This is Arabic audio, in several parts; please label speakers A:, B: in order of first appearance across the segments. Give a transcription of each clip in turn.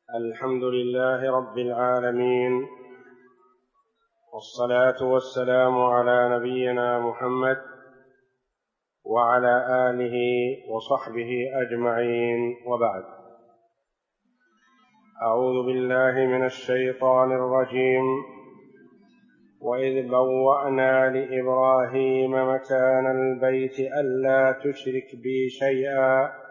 A: الحمد لله رب العالمين، والصلاة والسلام على نبينا محمد وعلى آله وصحبه أجمعين، وبعد. أعوذ بالله من الشيطان الرجيم. وإذ بوأنا لإبراهيم مكان البيت ألا تشرك بي شيئا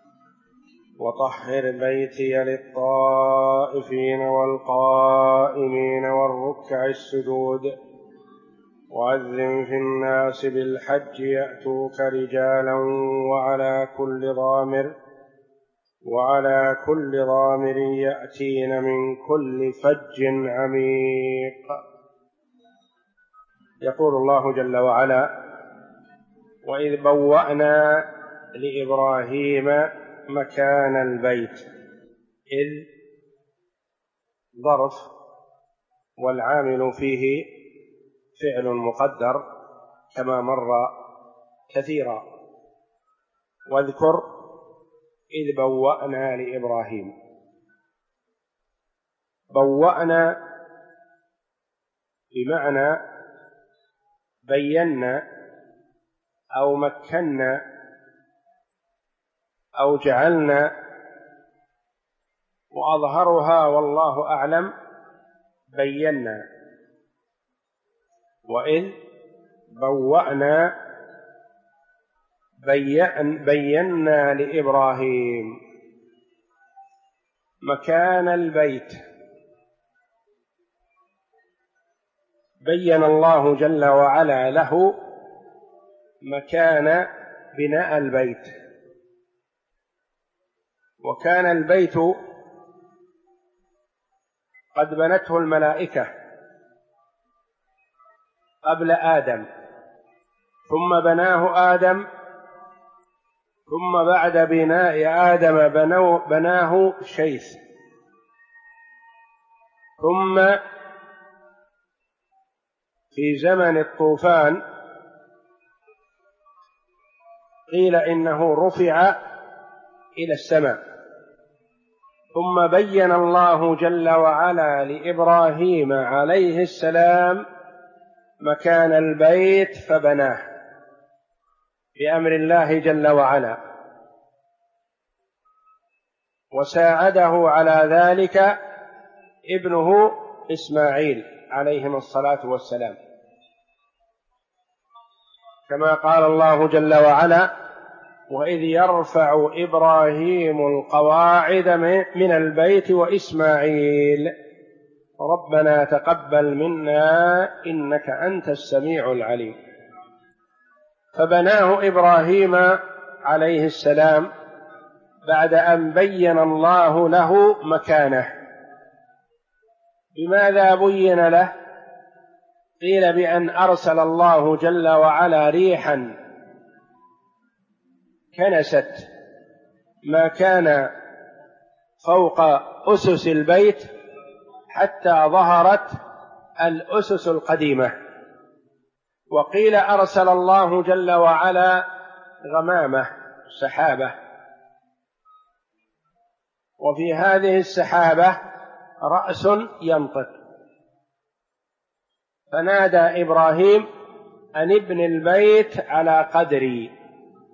A: وطهر بيتي للطائفين والقائمين والركع السجود وأذن في الناس بالحج يأتوك رجالا وعلى كل ضامر يأتين من كل فج عميق. يقول الله جل وعلا: وإذ بوأنا لإبراهيم مكان البيت. إذ ظرف، والعامل فيه فعل مقدر كما مر كثيرا. واذكر إذ بوأنا لإبراهيم. بوأنا بمعنى بينا أو مكنا أو جعلنا، وأظهرها والله أعلم بينا. وإذ بوأنا بينا لإبراهيم مكان البيت. بين الله جل وعلا له مكان بناء البيت. وكان البيت قد بنته الملائكة قبل آدم، ثم بناه آدم، ثم بعد بناء آدم بناه شيث، ثم في زمن الطوفان قيل إنه رفع إلى السماء. ثم بين الله جل وعلا لإبراهيم عليه السلام مكان البيت فبناه بأمر الله جل وعلا، وساعده على ذلك ابنه إسماعيل عليهما الصلاة والسلام، كما قال الله جل وعلا: وإذ يرفع إبراهيم القواعد من البيت وإسماعيل ربنا تقبل منا إنك أنت السميع العليم. فبناه إبراهيم عليه السلام بعد أن بين الله له مكانه. بماذا بين له؟ قيل بأن أرسل الله جل وعلا ريحا كنست ما كان فوق أسس البيت حتى ظهرت الأسس القديمة. وقيل أرسل الله جل وعلا غمامة، سحابة، وفي هذه السحابة رأس ينطق، فنادى إبراهيم أن ابن البيت على قدري،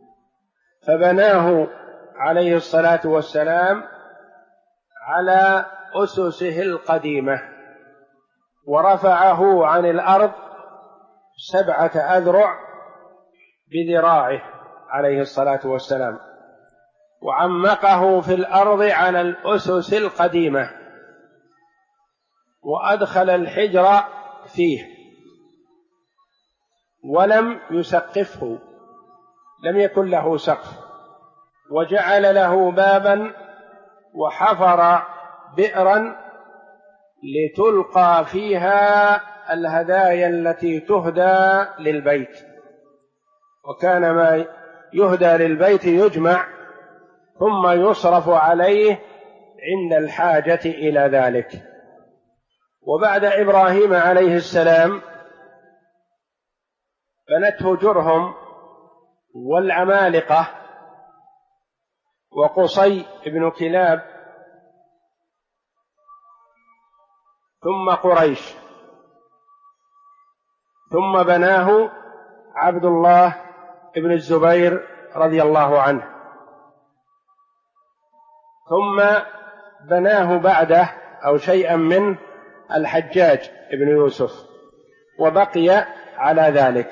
A: فبناه عليه الصلاة والسلام على أسسه القديمة، ورفعه عن الأرض 7 أذرع بذراعه عليه الصلاة والسلام، وعمقه في الأرض على الأسس القديمة، وأدخل الحجر فيه ولم يسقفه، لم يكن له سقف، وجعل له بابا وحفر بئرا لتلقى فيها الهدايا التي تهدى للبيت. وكان ما يهدى للبيت يجمع ثم يصرف عليه عند الحاجة إلى ذلك. وبعد إبراهيم عليه السلام بنته جرهم والعمالقة وقصي بن كلاب ثم قريش، ثم بناه عبد الله بن الزبير رضي الله عنه، ثم بناه بعده أو شيئا منه الحجاج بن يوسف، وبقي على ذلك.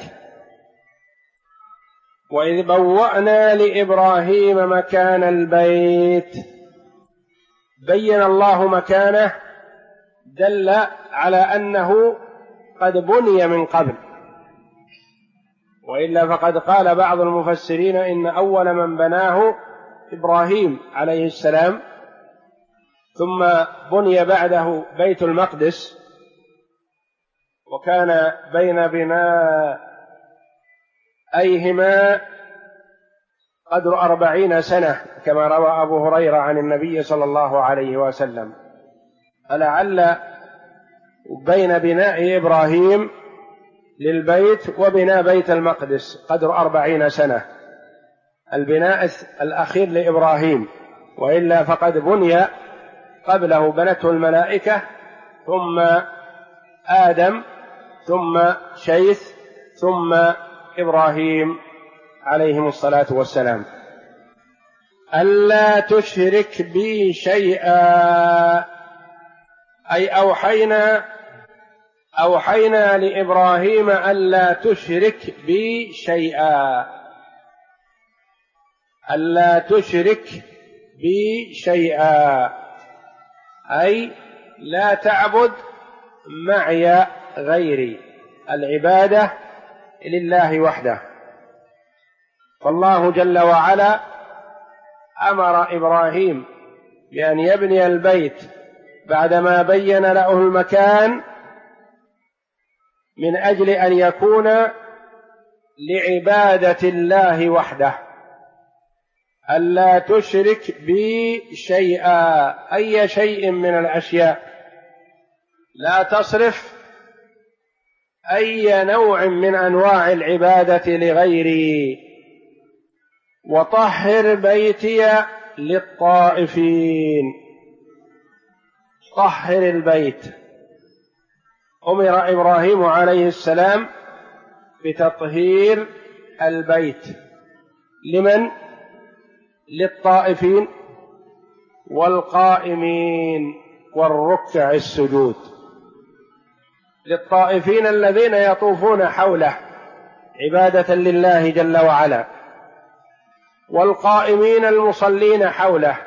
A: وإذ بوأنا لإبراهيم مكان البيت، بين الله مكانه، دل على أنه قد بني من قبل، وإلا فقد قال بعض المفسرين إن أول من بناه إبراهيم عليه السلام، ثم بني بعده بيت المقدس، وكان بين بنائهما قدر 40 سنة كما روى أبو هريرة عن النبي صلى الله عليه وسلم. فلعل بين بناء إبراهيم للبيت وبناء بيت المقدس قدر 40 سنة، البناء الأخير لإبراهيم، وإلا فقد بني قبله بنته الملائكة، ثم آدم، ثم شيث، ثم إبراهيم عليهم الصلاة والسلام. ألا تشرك بي شيئا، أي أوحينا لإبراهيم ألا تشرك بي شيئا، ألا تشرك بي شيئا، أي لا تعبد معي غيري، العبادة لله وحده. فالله جل وعلا أمر إبراهيم بأن يبني البيت بعدما بين له المكان من أجل أن يكون لعبادة الله وحده. ألا تشرك بي شيئا، أي شيء من الأشياء، لا تصرف أي نوع من أنواع العبادة لغيري. وطهر بيتي للطائفين، طهر البيت. أمر إبراهيم عليه السلام بتطهير البيت، لمن؟ للطائفين والقائمين والركع السجود. للطائفين الذين يطوفون حوله عبادة لله جل وعلا، والقائمين المصلين حوله.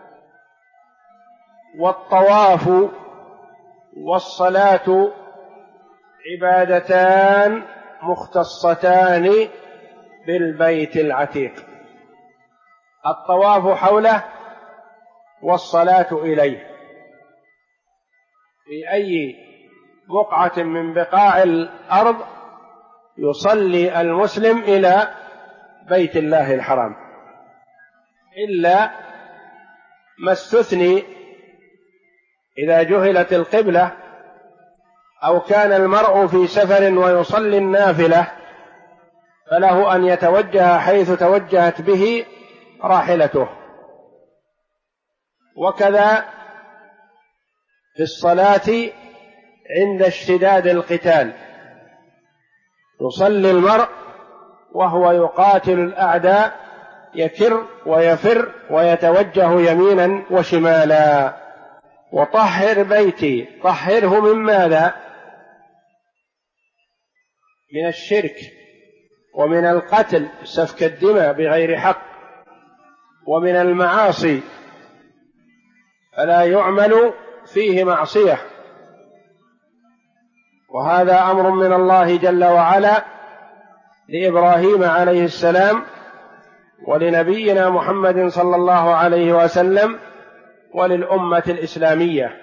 A: والطواف والصلاة عبادتان مختصتان بالبيت العتيق، الطواف حوله والصلاة إليه. في أي بقعة من بقاع الأرض يصلي المسلم إلى بيت الله الحرام، إلا ما استثني إذا جهلت القبلة، أو كان المرء في سفر ويصلي النافلة، فله أن يتوجه حيث توجهت به راحلته. وكذا في الصلاة عند اشتداد القتال، يصلي المرء وهو يقاتل الأعداء، يكر ويفر ويتوجه يمينا وشمالا. وطهر بيتي، طهره من ماذا؟ من الشرك، ومن القتل سفك الدماء بغير حق، ومن المعاصي، فلا يعمل فيه معصية. وهذا أمر من الله جل وعلا لإبراهيم عليه السلام، ولنبينا محمد صلى الله عليه وسلم، وللأمة الإسلامية.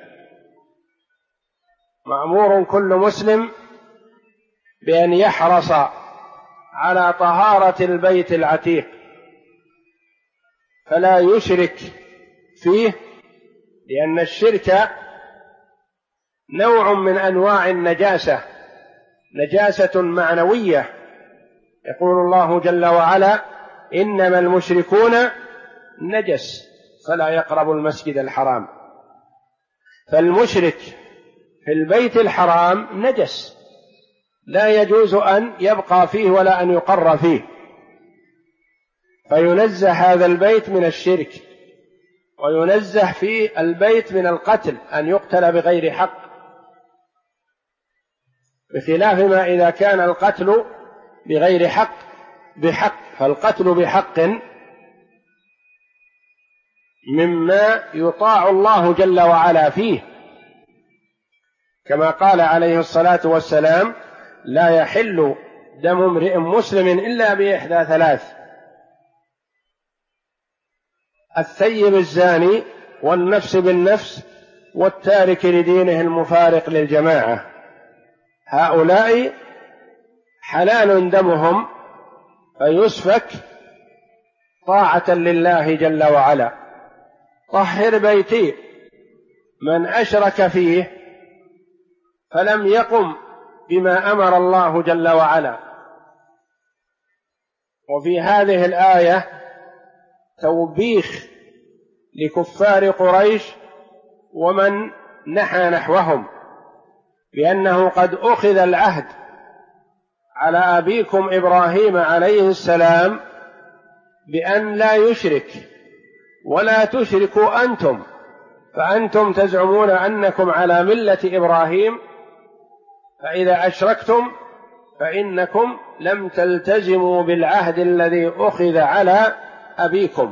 A: مأمور كل مسلم بأن يحرص على طهارة البيت العتيق، فلا يشرك فيه، لأن الشرك نوع من أنواع النجاسة، نجاسة معنوية. يقول الله جل وعلا: إنما المشركون نجس فلا يقربوا المسجد الحرام. فالمشرك في البيت الحرام نجس لا يجوز أن يبقى فيه ولا أن يقر فيه، فينزه هذا البيت من الشرك، وينزه في البيت من القتل أن يقتل بغير حق، بخلاف ما إذا كان القتل بغير حق بحق، فالقتل بحق مما يطاع الله جل وعلا فيه، كما قال عليه الصلاة والسلام: لا يحل دم امرئ مسلم إلا بإحدى ثلاث: الثيب الزاني، والنفس بالنفس، والتارك لدينه المفارق للجماعة. هؤلاء حلال دمهم فيسفك طاعة لله جل وعلا. طهر بيتي من أشرك فيه فلم يقم بما أمر الله جل وعلا. وفي هذه الآية توبيخ لكفار قريش ومن نحى نحوهم، بأنه قد أخذ العهد على أبيكم إبراهيم عليه السلام بأن لا يشرك ولا تشركوا أنتم، فأنتم تزعمون أنكم على ملة إبراهيم، فإذا أشركتم فإنكم لم تلتزموا بالعهد الذي أخذ على أبيكم.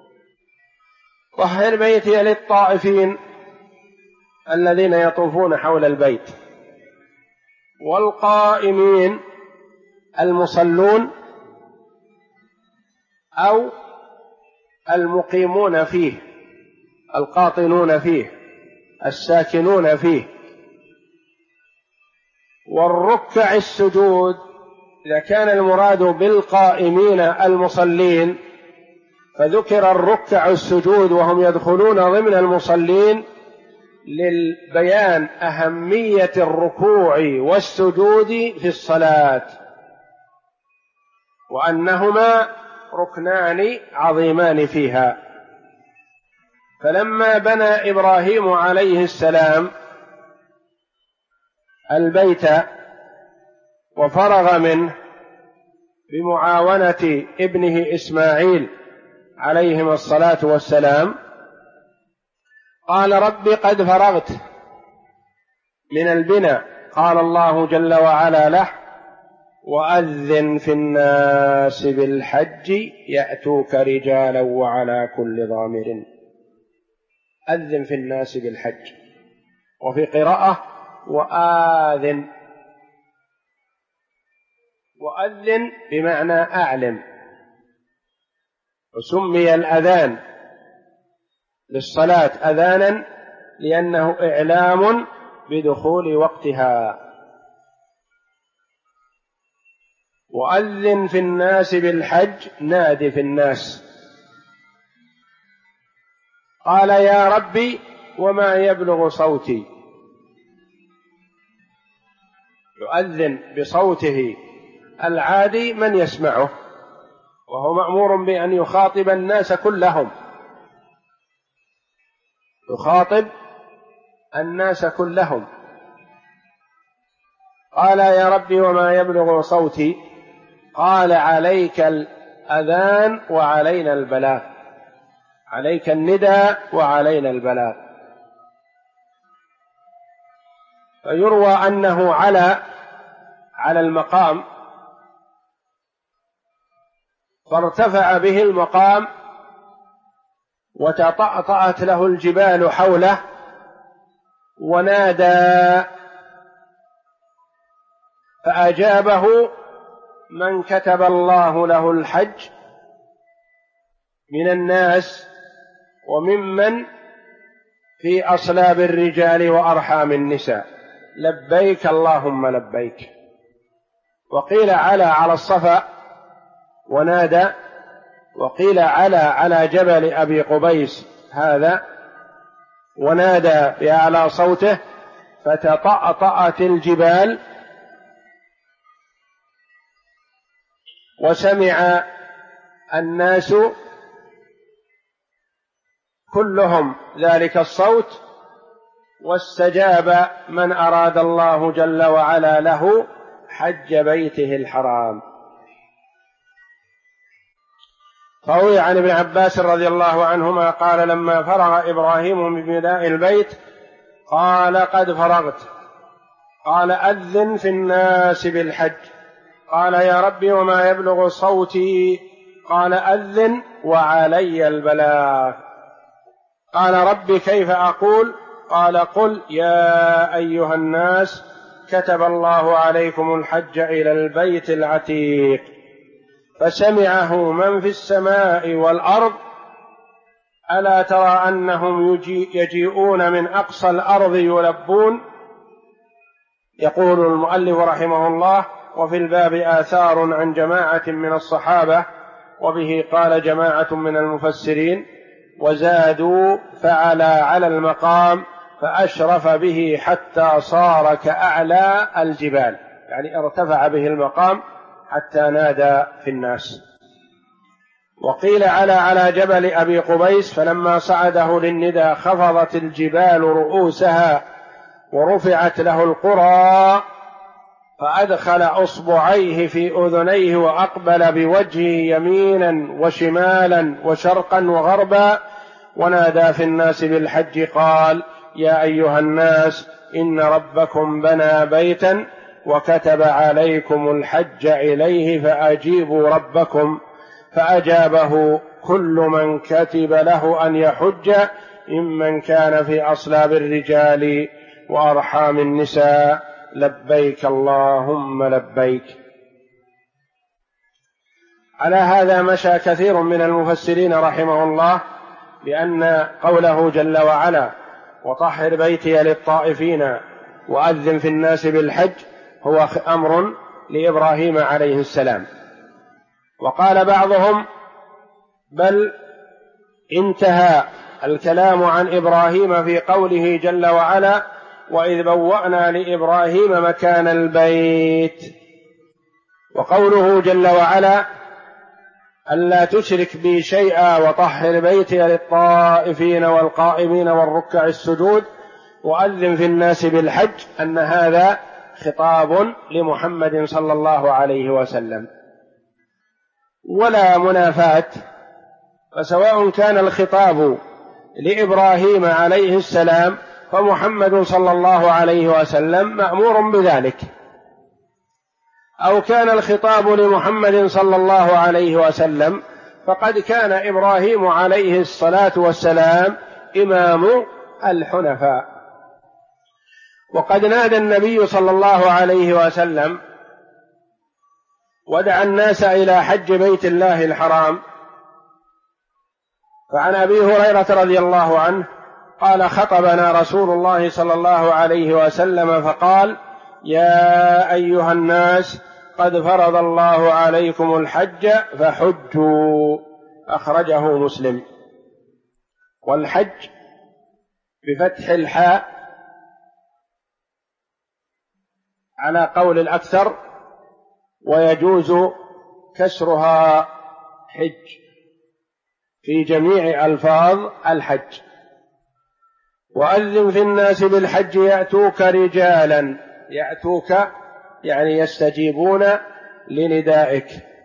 A: طهر بيتي للطائفين الذين يطوفون حول البيت، والقائمين المصلون أو المقيمون فيه، القاطنون فيه، الساكنون فيه. والركع السجود، إذا كان المراد بالقائمين المصلين فذكر الركع السجود وهم يدخلون ضمن المصلين للبيان أهمية الركوع والسجود في الصلاة، وأنهما ركنان عظيمان فيها. فلما بنى إبراهيم عليه السلام البيت وفرغ منه بمعاونة ابنه إسماعيل عليهما الصلاة والسلام، قال: رب قد فرغت من البناء. قال الله جل وعلا له: وأذن في الناس بالحج يأتوك رجالا وعلى كل ضامر. أذن في الناس بالحج، وفي قراءة وآذن، وأذن بمعنى أعلم، وسمي الأذان للصلاة أذانا لأنه إعلام بدخول وقتها. وأذن في الناس بالحج، نادي في الناس. قال: يا ربي وما يبلغ صوتي. يؤذن بصوته العادي من يسمعه، وهو مأمور بأن يخاطب الناس كلهم، يخاطب الناس كلهم. قال: يا ربي وما يبلغ صوتي. قال: عليك الأذان وعلينا البلاغ، عليك النداء وعلينا البلاغ. فيروى أنه على المقام، فارتفع به المقام وتطأطأت له الجبال حوله، ونادى، فأجابه من كتب الله له الحج من الناس وممن في أصلاب الرجال وأرحام النساء: لبيك اللهم لبيك. وقيل على الصفا ونادى، وقيل على جبل أبي قبيس هذا ونادى بأعلى صوته، فتطأطأت الجبال، وسمع الناس كلهم ذلك الصوت، واستجاب من أراد الله جل وعلا له حج بيته الحرام. فروي عن ابن عباس رضي الله عنهما قال: لما فرغ إبراهيم من بناء البيت قال: قد فرغت. قال: أذن في الناس بالحج. قال: يا ربي وما يبلغ صوتي؟ قال: أذن وعلي البلاغ. قال: ربي كيف أقول؟ قال: قل: يا أيها الناس كتب الله عليكم الحج إلى البيت العتيق. فسمعه من في السماء والأرض. ألا ترى أنهم يجيئون من أقصى الأرض يلبون؟ يقول المؤلف رحمه الله: وفي الباب آثار عن جماعة من الصحابة، وبه قال جماعة من المفسرين. وزادوا: فعلى على المقام فأشرف به حتى صار كأعلى الجبال، يعني ارتفع به المقام حتى نادى في الناس. وقيل على جبل أبي قبيس، فلما صعده للندى خفضت الجبال رؤوسها ورفعت له القرى، فأدخل أصبعيه في أذنيه وأقبل بوجهه يمينا وشمالا وشرقا وغربا، ونادى في الناس بالحج قال: يا أيها الناس إن ربكم بنى بيتا وكتب عليكم الحج إليه فأجيبوا ربكم. فأجابه كل من كتب له أن يحج ممن كان في أصلاب الرجال وأرحام النساء: لبيك اللهم لبيك. على هذا مشى كثير من المفسرين رحمه الله بأن قوله جل وعلا: وطهر بيتي للطائفين وأذن في الناس بالحج هو أمر لإبراهيم عليه السلام. وقال بعضهم: بل انتهى الكلام عن إبراهيم في قوله جل وعلا: وإذ بوأنا لإبراهيم مكان البيت. وقوله جل وعلا: ألا تشرك بي شيئا وطهر بيتي للطائفين والقائمين والركع السجود وأذن في الناس بالحج، أن هذا خطاب لمحمد صلى الله عليه وسلم، ولا منافاة. فسواء كان الخطاب لإبراهيم عليه السلام فمحمد صلى الله عليه وسلم مأمور بذلك، أو كان الخطاب لمحمد صلى الله عليه وسلم فقد كان إبراهيم عليه الصلاة والسلام إمام الحنفاء. وقد نادى النبي صلى الله عليه وسلم ودعا الناس إلى حج بيت الله الحرام. فعن أبي هريرة رضي الله عنه قال: خطبنا رسول الله صلى الله عليه وسلم فقال: يا أيها الناس قد فرض الله عليكم الحج فحجوا. أخرجه مسلم. والحج بفتح الحاء على قول الأكثر، ويجوز كسرها حج في جميع ألفاظ الحج. وأذن في الناس بالحج يأتوك رجالا، يأتوك يعني يستجيبون لندائك،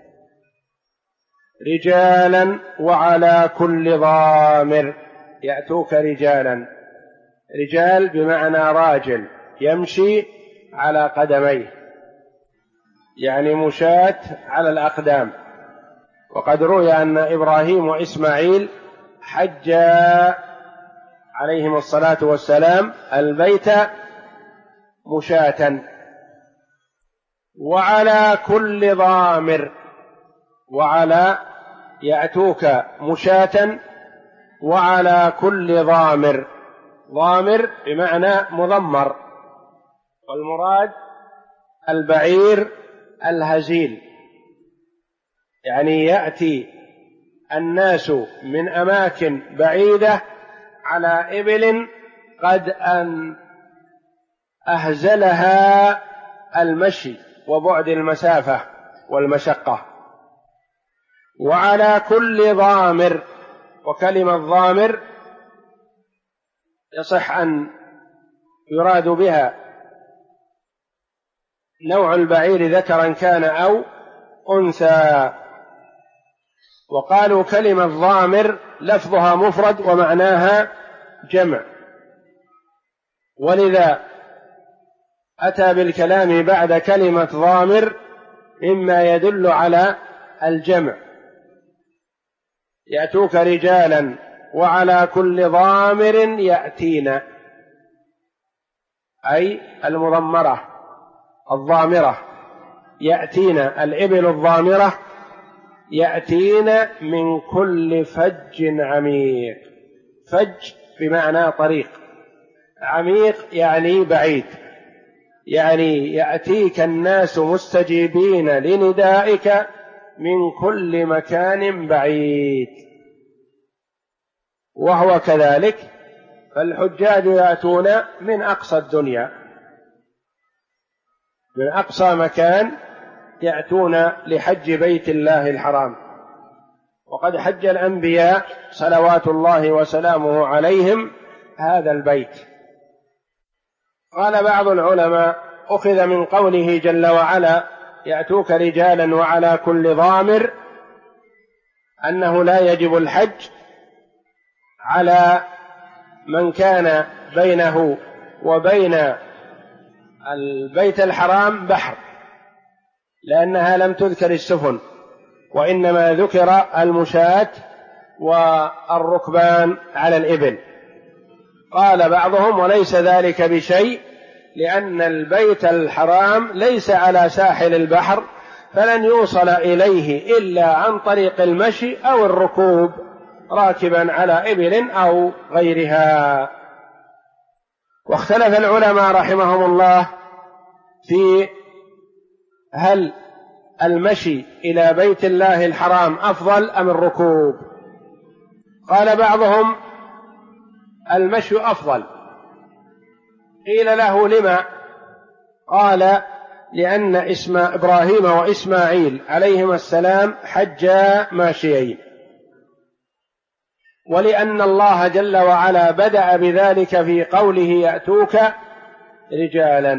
A: رجالا وعلى كل ضامر. يأتوك رجالا، رجال بمعنى راجل يمشي على قدميه، يعني مشاة على الأقدام. وقد روي أن إبراهيم وإسماعيل حجا عليهم الصلاة والسلام البيت مشاة. وعلى كل ضامر، وعلى يأتوك مشاة وعلى كل ضامر. ضامر بمعنى مضمر، والمراد البعير الهزيل، يعني يأتي الناس من أماكن بعيدة على إبل قد أن أهزلها المشي وبعد المسافة والمشقة. وعلى كل ضامر، وكلمة ضامر يصح أن يراد بها نوع البعير ذكرا كان أو أنثى. وقالوا كلمة ضامر لفظها مفرد ومعناها جمع، ولذا أتى بالكلام بعد كلمة ضامر مما يدل على الجمع، يأتوك رجالا وعلى كل ضامر يأتين، أي المضمرة الضامرة يأتين، الإبل الضامرة يأتين من كل فج عميق. فج بمعنى طريق، عميق يعني بعيد، يعني يأتيك الناس مستجيبين لندائك من كل مكان بعيد. وهو كذلك، فالحجاج يأتون من أقصى الدنيا، من أقصى مكان يأتون لحج بيت الله الحرام. وقد حج الأنبياء صلوات الله وسلامه عليهم هذا البيت. قال بعض العلماء أخذ من قوله جل وعلا يأتوك رجالا وعلى كل ضامر أنه لا يجب الحج على من كان بينه وبين البيت الحرام بحر، لأنها لم تذكر السفن، وإنما ذكر المشاة والركبان على الإبل. قال بعضهم وليس ذلك بشيء، لأن البيت الحرام ليس على ساحل البحر، فلن يوصل إليه إلا عن طريق المشي أو الركوب راكبا على إبل أو غيرها. واختلف العلماء رحمهم الله في هل المشي إلى بيت الله الحرام أفضل أم الركوب. قال بعضهم المشي أفضل. قيل له لما؟ قال لأن إبراهيم وإسماعيل عليهما السلام حجا ماشيين، ولأن الله جل وعلا بدأ بذلك في قوله يأتوك رجالا،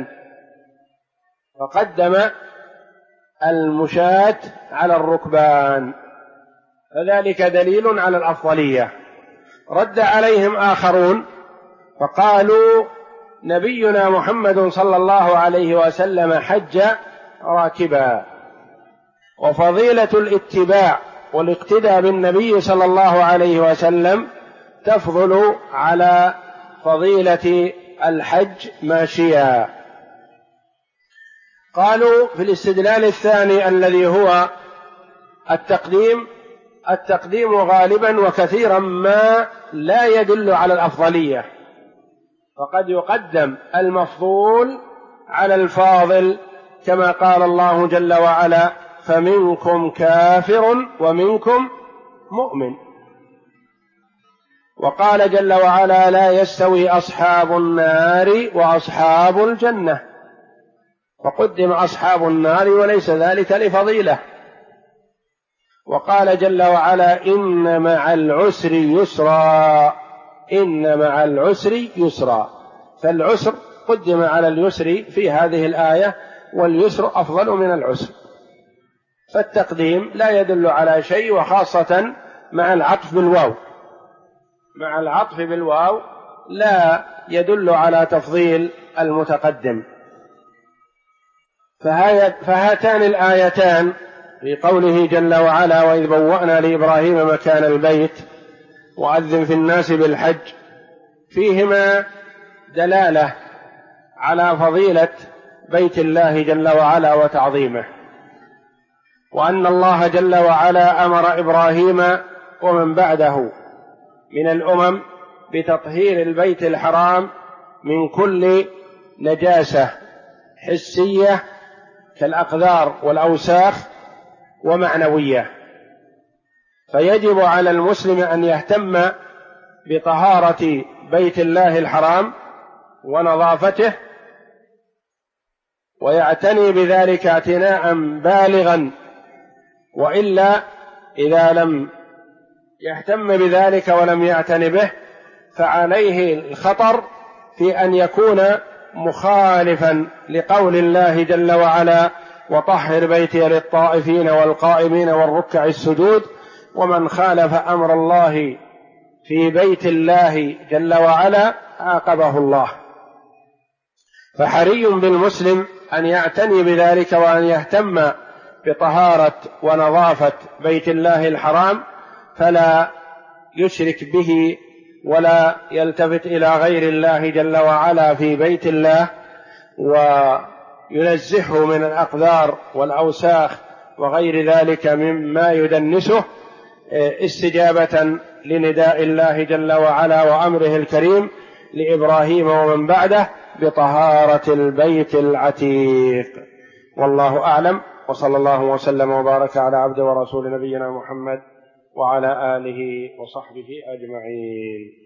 A: فقدم المشاة على الركبان، فذلك دليل على الأفضلية. رد عليهم آخرون فقالوا نبينا محمد صلى الله عليه وسلم حج راكبا، وفضيلة الاتباع والاقتداء بالنبي صلى الله عليه وسلم تفضل على فضيلة الحج ماشيا. قالوا في الاستدلال الثاني الذي هو التقديم غالبا وكثيرا ما لا يدل على الأفضلية، فقد يقدم المفضول على الفاضل، كما قال الله جل وعلا فمنكم كافر ومنكم مؤمن. وقال جل وعلا لا يستوي أصحاب النار وأصحاب الجنة، فقدم أصحاب النار وليس ذلك لفضيلة. وقال جل وعلا إن مع العسر يسرا، إن مع العسر يسرا، فالعسر قدم على اليسر في هذه الآية، واليسر أفضل من العسر، فالتقديم لا يدل على شيء، وخاصة مع العطف بالواو، مع العطف بالواو لا يدل على تفضيل المتقدم. فهاتان الآيتان في قوله جل وعلا وإذ بوأنا لإبراهيم مكان البيت وأذن في الناس بالحج، فيهما دلالة على فضيلة بيت الله جل وعلا وتعظيمه، وأن الله جل وعلا أمر إبراهيم ومن بعده من الأمم بتطهير البيت الحرام من كل نجاسة حسية كالأقذار والأوساخ ومعنوية. فيجب على المسلم أن يهتم بطهارة بيت الله الحرام ونظافته، ويعتني بذلك اعتناء بالغا، وإلا إذا لم يهتم بذلك ولم يعتن به فعليه الخطر في أن يكون مخالفا لقول الله جل وعلا: وطهر بيتي للطائفين والقائمين والركع السجود. ومن خالف أمر الله في بيت الله جل وعلا عاقبه الله. فحري بالمسلم أن يعتني بذلك وأن يهتم بطهارة ونظافة بيت الله الحرام، فلا يشرك به ولا يلتفت إلى غير الله جل وعلا في بيت الله، وينزهه من الأقذار والأوساخ وغير ذلك مما يدنسه، استجابة لنداء الله جل وعلا وأمره الكريم لإبراهيم ومن بعده بطهارة البيت العتيق. والله أعلم، وصلى الله وسلم وبارك على عبد ورسول نبينا محمد وعلى آله وصحبه أجمعين.